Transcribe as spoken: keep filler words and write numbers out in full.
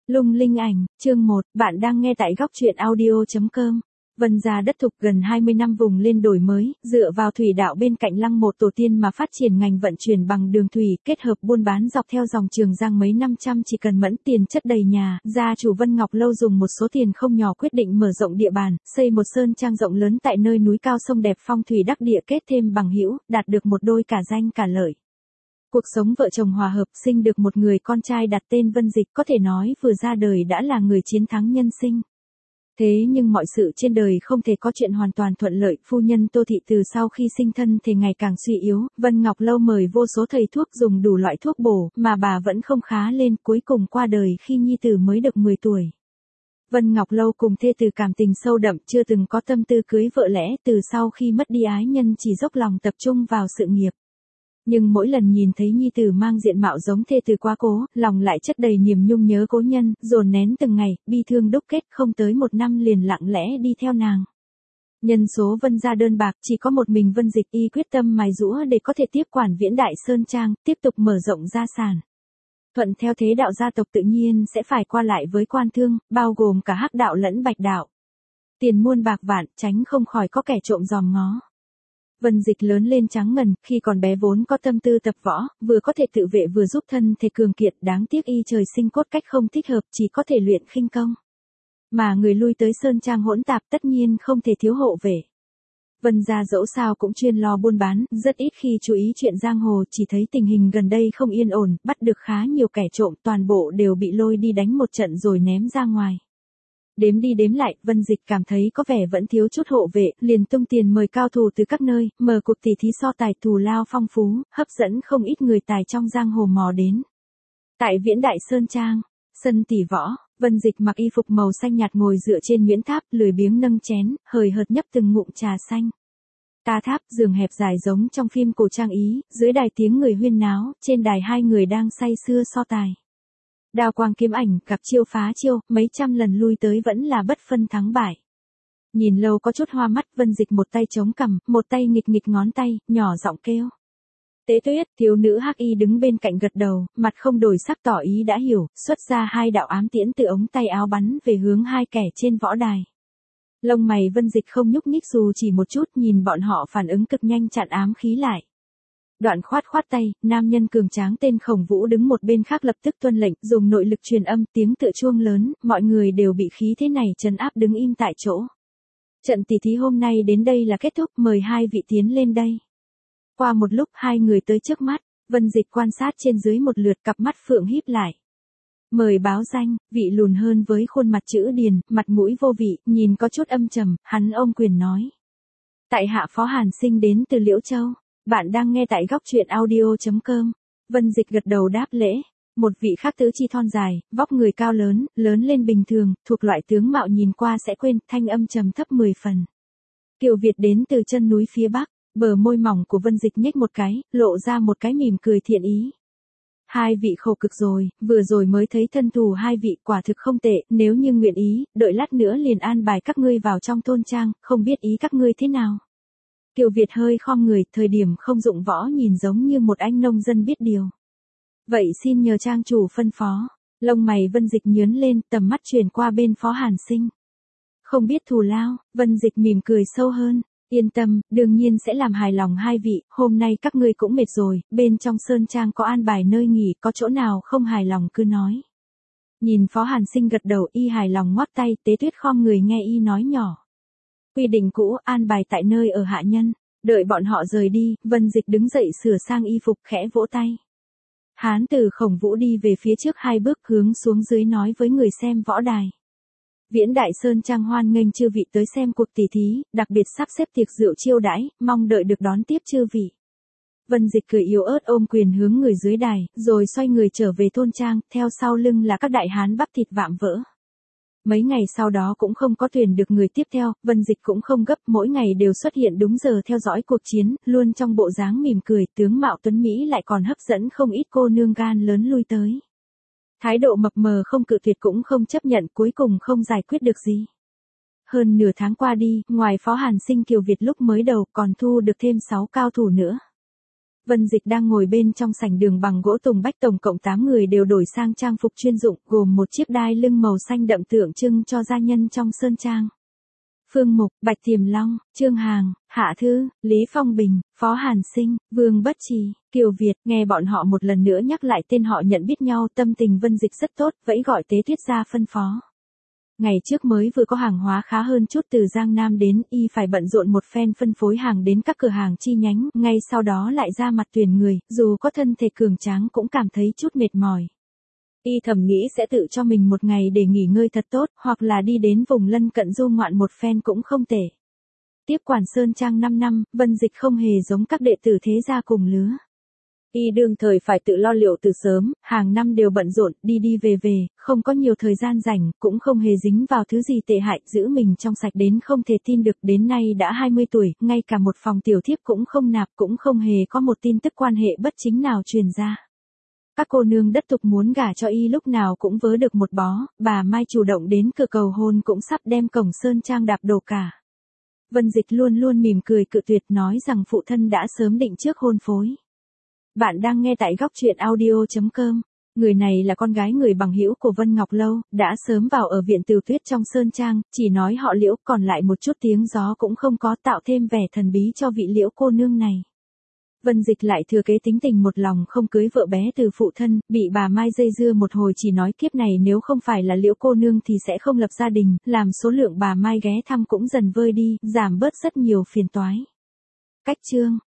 Lung linh ảnh, chương một, bạn đang nghe tại góc truyện audio chấm com. Vân gia đất thục gần hai mươi năm vùng lên đổi mới, dựa vào thủy đạo bên cạnh lăng mộ tổ tiên mà phát triển ngành vận chuyển bằng đường thủy, kết hợp buôn bán dọc theo dòng Trường Giang mấy năm trăm chỉ cần mẫn tiền chất đầy nhà, gia chủ Vân Ngọc Lâu dùng một số tiền không nhỏ quyết định mở rộng địa bàn, xây một sơn trang rộng lớn tại nơi núi cao sông đẹp phong thủy đắc địa kết thêm bằng hữu, đạt được một đôi cả danh cả lợi. Cuộc sống vợ chồng hòa hợp, sinh được một người con trai đặt tên Vân Dịch, có thể nói vừa ra đời đã là người chiến thắng nhân sinh. Thế nhưng mọi sự trên đời không thể có chuyện hoàn toàn thuận lợi, phu nhân Tô Thị từ sau khi sinh thân thì ngày càng suy yếu, Vân Ngọc Lâu mời vô số thầy thuốc dùng đủ loại thuốc bổ, mà bà vẫn không khá lên, cuối cùng qua đời khi nhi tử mới được mười tuổi. Vân Ngọc Lâu cùng thê tử cảm tình sâu đậm, chưa từng có tâm tư cưới vợ lẽ, từ sau khi mất đi ái nhân chỉ dốc lòng tập trung vào sự nghiệp. Nhưng mỗi lần nhìn thấy nhi tử mang diện mạo giống thê tử quá cố, lòng lại chất đầy niềm nhung nhớ cố nhân, dồn nén từng ngày, bi thương đúc kết, không tới một năm liền lặng lẽ đi theo nàng. Nhân số Vân gia đơn bạc, chỉ có một mình Vân Dịch y quyết tâm mài giũa để có thể tiếp quản Viễn Đại Sơn Trang, tiếp tục mở rộng gia sản. Thuận theo thế đạo gia tộc tự nhiên sẽ phải qua lại với quan thương, bao gồm cả hắc đạo lẫn bạch đạo. Tiền muôn bạc vạn, tránh không khỏi có kẻ trộm dòm ngó. Vân Dịch lớn lên trắng ngần, khi còn bé vốn có tâm tư tập võ, vừa có thể tự vệ vừa giúp thân thể cường kiệt, đáng tiếc y trời sinh cốt cách không thích hợp, chỉ có thể luyện khinh công. Mà người lui tới sơn trang hỗn tạp tất nhiên không thể thiếu hộ vệ. Vân gia dẫu sao cũng chuyên lo buôn bán, rất ít khi chú ý chuyện giang hồ, chỉ thấy tình hình gần đây không yên ổn, bắt được khá nhiều kẻ trộm, toàn bộ đều bị lôi đi đánh một trận rồi ném ra ngoài. Đếm đi đếm lại, Vân Dịch cảm thấy có vẻ vẫn thiếu chút hộ vệ, liền tung tiền mời cao thủ từ các nơi, mở cuộc tỷ thí so tài thù lao phong phú, hấp dẫn không ít người tài trong giang hồ mò đến. Tại Viễn Đại Sơn Trang, sân tỷ võ, Vân Dịch mặc y phục màu xanh nhạt ngồi dựa trên nguyễn tháp, lười biếng nâng chén, hời hợt nhấp từng ngụm trà xanh. Ca tháp, giường hẹp dài giống trong phim cổ trang Ý, dưới đài tiếng người huyên náo, trên đài hai người đang say sưa so tài. Đao quang kiếm ảnh, cặp chiêu phá chiêu, mấy trăm lần lui tới vẫn là bất phân thắng bại. Nhìn lâu có chút hoa mắt, Vân Dịch một tay chống cằm, một tay nghịch nghịch ngón tay, nhỏ giọng kêu. Tế Tuyết, thiếu nữ hắc y đứng bên cạnh gật đầu, mặt không đổi sắc tỏ ý đã hiểu, xuất ra hai đạo ám tiễn từ ống tay áo bắn về hướng hai kẻ trên võ đài. Lông mày Vân Dịch không nhúc nhích dù chỉ một chút, nhìn bọn họ phản ứng cực nhanh chặn ám khí lại. Đoạn khoát khoát tay, nam nhân cường tráng tên Khổng Vũ đứng một bên khác lập tức tuân lệnh, dùng nội lực truyền âm, tiếng tựa chuông lớn, mọi người đều bị khí thế này trấn áp đứng im tại chỗ. Trận tỷ thí hôm nay đến đây là kết thúc, mời hai vị tiến lên đây. Qua một lúc hai người tới trước mắt, Vân Dịch quan sát trên dưới một lượt, cặp mắt phượng híp lại. Mời báo danh, vị lùn hơn với khuôn mặt chữ điền, mặt mũi vô vị, nhìn có chút âm trầm, hắn ôm quyền nói. Tại hạ Phó Hàn Sinh đến từ Liễu Châu. Bạn đang nghe tại góc truyện audio chấm com. Vân Dịch gật đầu đáp lễ. Một vị khác tứ chi thon dài, vóc người cao lớn, lớn lên bình thường, thuộc loại tướng mạo nhìn qua sẽ quên, thanh âm trầm thấp mười phần. Kiều Việt đến từ chân núi phía Bắc, bờ môi mỏng của Vân Dịch nhếch một cái, lộ ra một cái mỉm cười thiện ý. Hai vị khổ cực rồi, vừa rồi mới thấy thân thù hai vị quả thực không tệ, nếu như nguyện ý, đợi lát nữa liền an bài các ngươi vào trong thôn trang, không biết ý các ngươi thế nào. Kiều Việt hơi khom người, thời điểm không dụng võ nhìn giống như một anh nông dân biết điều. Vậy xin nhờ trang chủ phân phó. Lông mày Vân Dịch nhướng lên, tầm mắt chuyển qua bên Phó Hàn Sinh. Không biết thù lao, Vân Dịch mỉm cười sâu hơn. Yên tâm, đương nhiên sẽ làm hài lòng hai vị, hôm nay các ngươi cũng mệt rồi, bên trong sơn trang có an bài nơi nghỉ, có chỗ nào không hài lòng cứ nói. Nhìn Phó Hàn Sinh gật đầu, y hài lòng ngoắc tay, Tế Tuyết khom người nghe y nói nhỏ. Quy định cũ, an bài tại nơi ở hạ nhân. Đợi bọn họ rời đi, Vân Dịch đứng dậy sửa sang y phục, khẽ vỗ tay. Hán tử Khổng Vũ đi về phía trước hai bước, hướng xuống dưới nói với người xem võ đài. Viễn Đại Sơn Trang hoan nghênh chư vị tới xem cuộc tỷ thí, đặc biệt sắp xếp tiệc rượu chiêu đãi, mong đợi được đón tiếp chư vị. Vân Dịch cười yếu ớt ôm quyền hướng người dưới đài, rồi xoay người trở về thôn trang, theo sau lưng là các đại hán bắp thịt vạm vỡ. Mấy ngày sau đó cũng không có tuyển được người tiếp theo, Vân Dịch cũng không gấp, mỗi ngày đều xuất hiện đúng giờ theo dõi cuộc chiến, luôn trong bộ dáng mỉm cười, tướng mạo tuấn Mỹ lại còn hấp dẫn không ít cô nương gan lớn lui tới. Thái độ mập mờ không cự tuyệt cũng không chấp nhận, cuối cùng không giải quyết được gì. Hơn nửa tháng qua đi, ngoài Phó Hàn Sinh Kiều Việt lúc mới đầu còn thu được thêm sáu cao thủ nữa. Vân Dịch đang ngồi bên trong sảnh đường bằng gỗ tùng bách, tổng cộng tám người đều đổi sang trang phục chuyên dụng, gồm một chiếc đai lưng màu xanh đậm tượng trưng cho gia nhân trong sơn trang. Phương Mục, Bạch Tiềm Long, Trương Hàng, Hạ Thư, Lý Phong Bình, Phó Hàn Sinh, Vương Bất Trì, Kiều Việt, nghe bọn họ một lần nữa nhắc lại tên họ nhận biết nhau, tâm tình Vân Dịch rất tốt, vẫy gọi Tế Tuyết ra phân phó. Ngày trước mới vừa có hàng hóa khá hơn chút từ Giang Nam đến, y phải bận rộn một phen phân phối hàng đến các cửa hàng chi nhánh, ngay sau đó lại ra mặt tuyển người, dù có thân thể cường tráng cũng cảm thấy chút mệt mỏi. Y thầm nghĩ sẽ tự cho mình một ngày để nghỉ ngơi thật tốt, hoặc là đi đến vùng lân cận du ngoạn một phen cũng không tệ. Tiếp quản sơn trang năm năm, Vân Dịch không hề giống các đệ tử thế gia cùng lứa. Y đương thời phải tự lo liệu từ sớm, hàng năm đều bận rộn, đi đi về về, không có nhiều thời gian rảnh, cũng không hề dính vào thứ gì tệ hại, giữ mình trong sạch đến không thể tin được, đến nay đã hai mươi tuổi, ngay cả một phòng tiểu thiếp cũng không nạp, cũng không hề có một tin tức quan hệ bất chính nào truyền ra. Các cô nương đất tục muốn gả cho y lúc nào cũng vớ được một bó, bà Mai chủ động đến cửa cầu hôn cũng sắp đem cổng sơn trang đạp đổ cả. Vân Dịch luôn luôn mỉm cười cự tuyệt, nói rằng phụ thân đã sớm định trước hôn phối. Bạn đang nghe tại góc truyện audio chấm com. Người này là con gái người bằng hữu của Vân Ngọc Lâu, đã sớm vào ở viện Từ Tuyết trong sơn trang, chỉ nói họ Liễu, còn lại một chút tiếng gió cũng không có, tạo thêm vẻ thần bí cho vị Liễu cô nương này. Vân Dịch lại thừa kế tính tình một lòng không cưới vợ bé từ phụ thân, bị bà Mai dây dưa một hồi, chỉ nói kiếp này nếu không phải là Liễu cô nương thì sẽ không lập gia đình, làm số lượng bà Mai ghé thăm cũng dần vơi đi, giảm bớt rất nhiều phiền toái. Cách chương